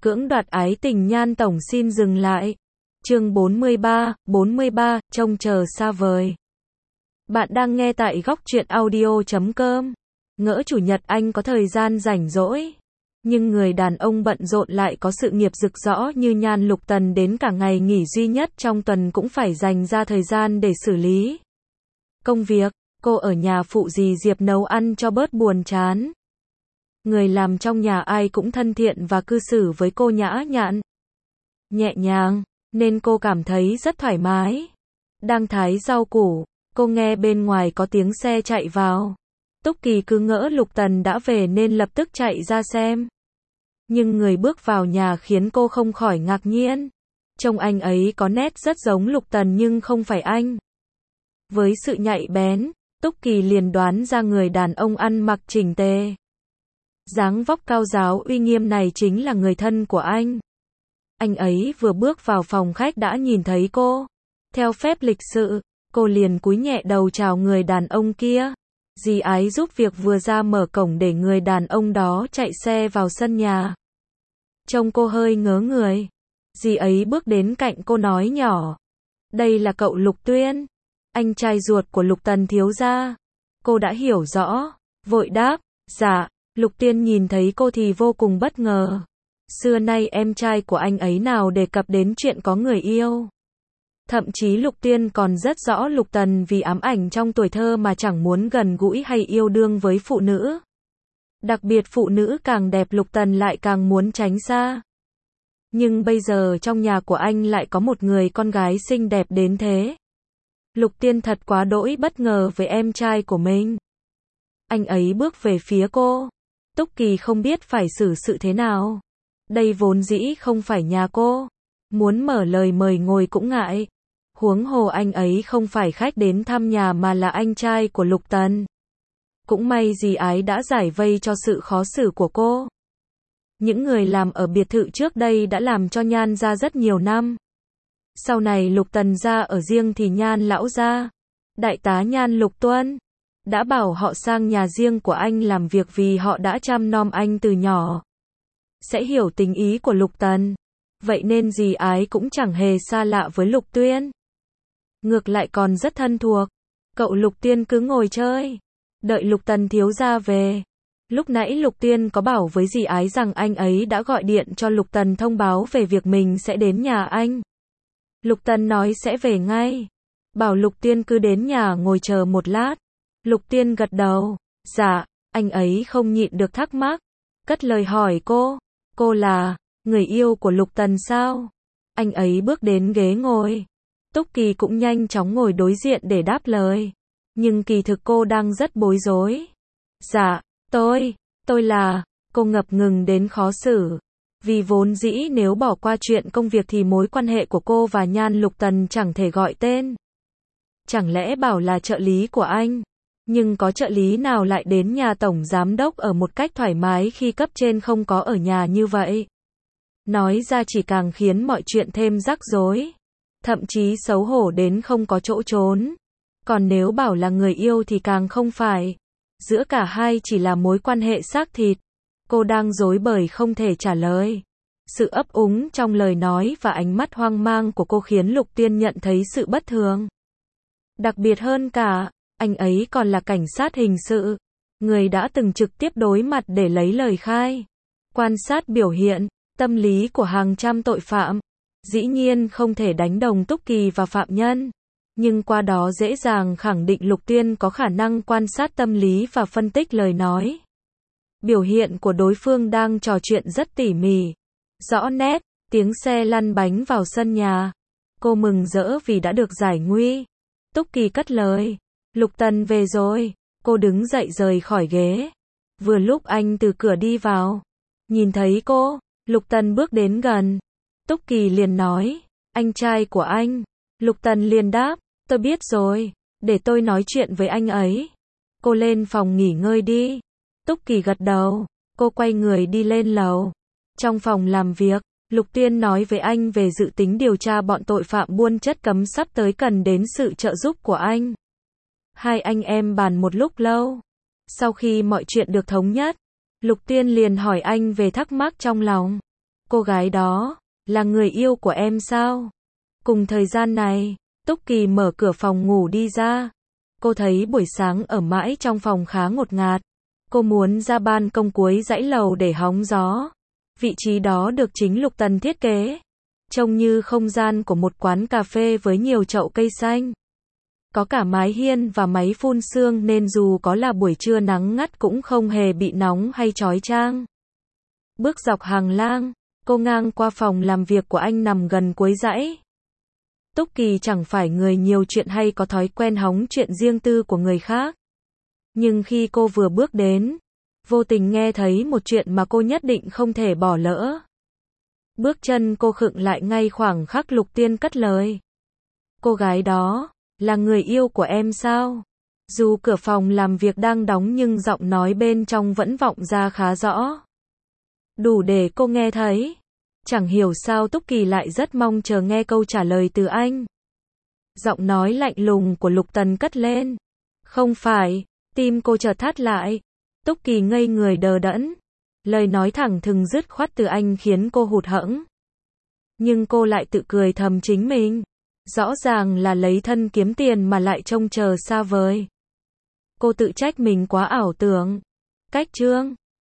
Cưỡng đoạt ái tình Nhan tổng xin dừng lại. Chương 43, trông chờ xa vời. Bạn đang nghe tại góc truyện audio.com. Ngỡ chủ nhật anh có thời gian rảnh rỗi. Nhưng người đàn ông bận rộn lại có sự nghiệp rực rỡ như Nhan Lục Tần, đến cả ngày nghỉ duy nhất trong tuần cũng phải dành ra thời gian để xử lý công việc. Cô ở nhà phụ dì Diệp nấu ăn cho bớt buồn chán. Người làm trong nhà ai cũng thân thiện và cư xử với cô nhã nhặn, nhẹ nhàng, nên cô cảm thấy rất thoải mái. Đang thái rau củ, cô nghe bên ngoài có tiếng xe chạy vào. Túc Kỳ cứ ngỡ Lục Tần đã về nên lập tức chạy ra xem. Nhưng người bước vào nhà khiến cô không khỏi ngạc nhiên. Trông anh ấy có nét rất giống Lục Tần nhưng không phải anh. Với sự nhạy bén, Túc Kỳ liền đoán ra người đàn ông ăn mặc chỉnh tề, dáng vóc cao ráo uy nghiêm này chính là người thân của anh. Anh ấy vừa bước vào phòng khách đã nhìn thấy cô. Theo phép lịch sự, cô liền cúi nhẹ đầu chào người đàn ông kia. Dì Ái giúp việc vừa ra mở cổng để người đàn ông đó chạy xe vào sân nhà. Trông cô hơi ngớ người. Dì ấy bước đến cạnh cô nói nhỏ: "Đây là cậu Lục Tuyên, anh trai ruột của Lục Tần thiếu gia." Cô đã hiểu rõ, vội đáp: "Dạ." Lục Tuyên nhìn thấy cô thì vô cùng bất ngờ. Xưa nay em trai của anh ấy nào đề cập đến chuyện có người yêu. Thậm chí Lục Tuyên còn rất rõ Lục Tần vì ám ảnh trong tuổi thơ mà chẳng muốn gần gũi hay yêu đương với phụ nữ. Đặc biệt phụ nữ càng đẹp Lục Tần lại càng muốn tránh xa. Nhưng bây giờ trong nhà của anh lại có một người con gái xinh đẹp đến thế. Lục Tuyên thật quá đỗi bất ngờ với em trai của mình. Anh ấy bước về phía cô. Túc Kỳ không biết phải xử sự thế nào. Đây vốn dĩ không phải nhà cô. Muốn mở lời mời ngồi cũng ngại. Huống hồ anh ấy không phải khách đến thăm nhà mà là anh trai của Lục Tần. Cũng may dì Ái đã giải vây cho sự khó xử của cô. Những người làm ở biệt thự trước đây đã làm cho Nhan gia rất nhiều năm. Sau này Lục Tần gia ở riêng thì Nhan lão gia, đại tá Nhan Lục Tuân, đã bảo họ sang nhà riêng của anh làm việc vì họ đã chăm nom anh từ nhỏ. Sẽ hiểu tình ý của Lục Tần. Vậy nên dì Ái cũng chẳng hề xa lạ với Lục Tuyên. Ngược lại còn rất thân thuộc. Cậu Lục Tuyên cứ ngồi chơi, đợi Lục Tần thiếu gia về. Lúc nãy Lục Tuyên có bảo với dì Ái rằng anh ấy đã gọi điện cho Lục Tần thông báo về việc mình sẽ đến nhà anh. Lục Tần nói sẽ về ngay. Bảo Lục Tuyên cứ đến nhà ngồi chờ một lát. Lục Tuyên gật đầu. Dạ. Anh ấy không nhịn được thắc mắc, cất lời hỏi cô là người yêu của Lục Tần sao? Anh ấy bước đến ghế ngồi. Túc Kỳ cũng nhanh chóng ngồi đối diện để đáp lời. Nhưng kỳ thực cô đang rất bối rối. Dạ, tôi là, cô ngập ngừng đến khó xử. Vì vốn dĩ nếu bỏ qua chuyện công việc thì mối quan hệ của cô và Nhan Lục Tần chẳng thể gọi tên. Chẳng lẽ bảo là trợ lý của anh? Nhưng có trợ lý nào lại đến nhà tổng giám đốc ở một cách thoải mái khi cấp trên không có ở nhà như vậy? Nói ra chỉ càng khiến mọi chuyện thêm rắc rối. Thậm chí xấu hổ đến không có chỗ trốn. Còn nếu bảo là người yêu thì càng không phải. Giữa cả hai chỉ là mối quan hệ xác thịt. Cô đang rối bời không thể trả lời. Sự ấp úng trong lời nói và ánh mắt hoang mang của cô khiến Lục Tuyên nhận thấy sự bất thường. Đặc biệt hơn cả, anh ấy còn là cảnh sát hình sự, người đã từng trực tiếp đối mặt để lấy lời khai, quan sát biểu hiện, tâm lý của hàng trăm tội phạm. Dĩ nhiên không thể đánh đồng Túc Kỳ và phạm nhân, nhưng qua đó dễ dàng khẳng định Lục Tuyên có khả năng quan sát tâm lý và phân tích lời nói. Biểu hiện của đối phương đang trò chuyện rất tỉ mỉ, rõ nét. Tiếng xe lăn bánh vào sân nhà. Cô mừng rỡ vì đã được giải nguy. Túc Kỳ cất lời: Lục Tần về rồi. Cô đứng dậy rời khỏi ghế. Vừa lúc anh từ cửa đi vào, nhìn thấy cô, Lục Tần bước đến gần. Túc Kỳ liền nói: anh trai của anh. Lục Tần liền đáp: tôi biết rồi, để tôi nói chuyện với anh ấy. Cô lên phòng nghỉ ngơi đi. Túc Kỳ gật đầu. Cô quay người đi lên lầu. Trong phòng làm việc, Lục Tuyên nói với anh về dự tính điều tra bọn tội phạm buôn chất cấm sắp tới cần đến sự trợ giúp của anh. Hai anh em bàn một lúc lâu. Sau khi mọi chuyện được thống nhất, Lục Tuyên liền hỏi anh về thắc mắc trong lòng. Cô gái đó, là người yêu của em sao? Cùng thời gian này, Túc Kỳ mở cửa phòng ngủ đi ra. Cô thấy buổi sáng ở mãi trong phòng khá ngột ngạt. Cô muốn ra ban công cuối dãy lầu để hóng gió. Vị trí đó được chính Lục Tần thiết kế. Trông như không gian của một quán cà phê với nhiều chậu cây xanh. Có cả mái hiên và máy phun sương nên dù có là buổi trưa nắng ngắt cũng không hề bị nóng hay chói chang. Bước dọc hành lang, cô ngang qua phòng làm việc của anh nằm gần cuối dãy. Túc Kỳ chẳng phải người nhiều chuyện hay có thói quen hóng chuyện riêng tư của người khác. Nhưng khi cô vừa bước đến, vô tình nghe thấy một chuyện mà cô nhất định không thể bỏ lỡ. Bước chân cô khựng lại ngay khoảng khắc Lục Tiên cất lời. Cô gái đó, là người yêu của em sao? Dù cửa phòng làm việc đang đóng nhưng giọng nói bên trong vẫn vọng ra khá rõ. Đủ để cô nghe thấy. Chẳng hiểu sao Túc Kỳ lại rất mong chờ nghe câu trả lời từ anh. Giọng nói lạnh lùng của Lục Tần cất lên. Không phải, tim cô chợt thắt lại. Túc Kỳ ngây người đờ đẫn. Lời nói thẳng thừng dứt khoát từ anh khiến cô hụt hẫng. Nhưng cô lại tự cười thầm chính mình. Rõ ràng là lấy thân kiếm tiền mà lại trông chờ xa vời. Cô tự trách mình quá ảo tưởng. Cách chương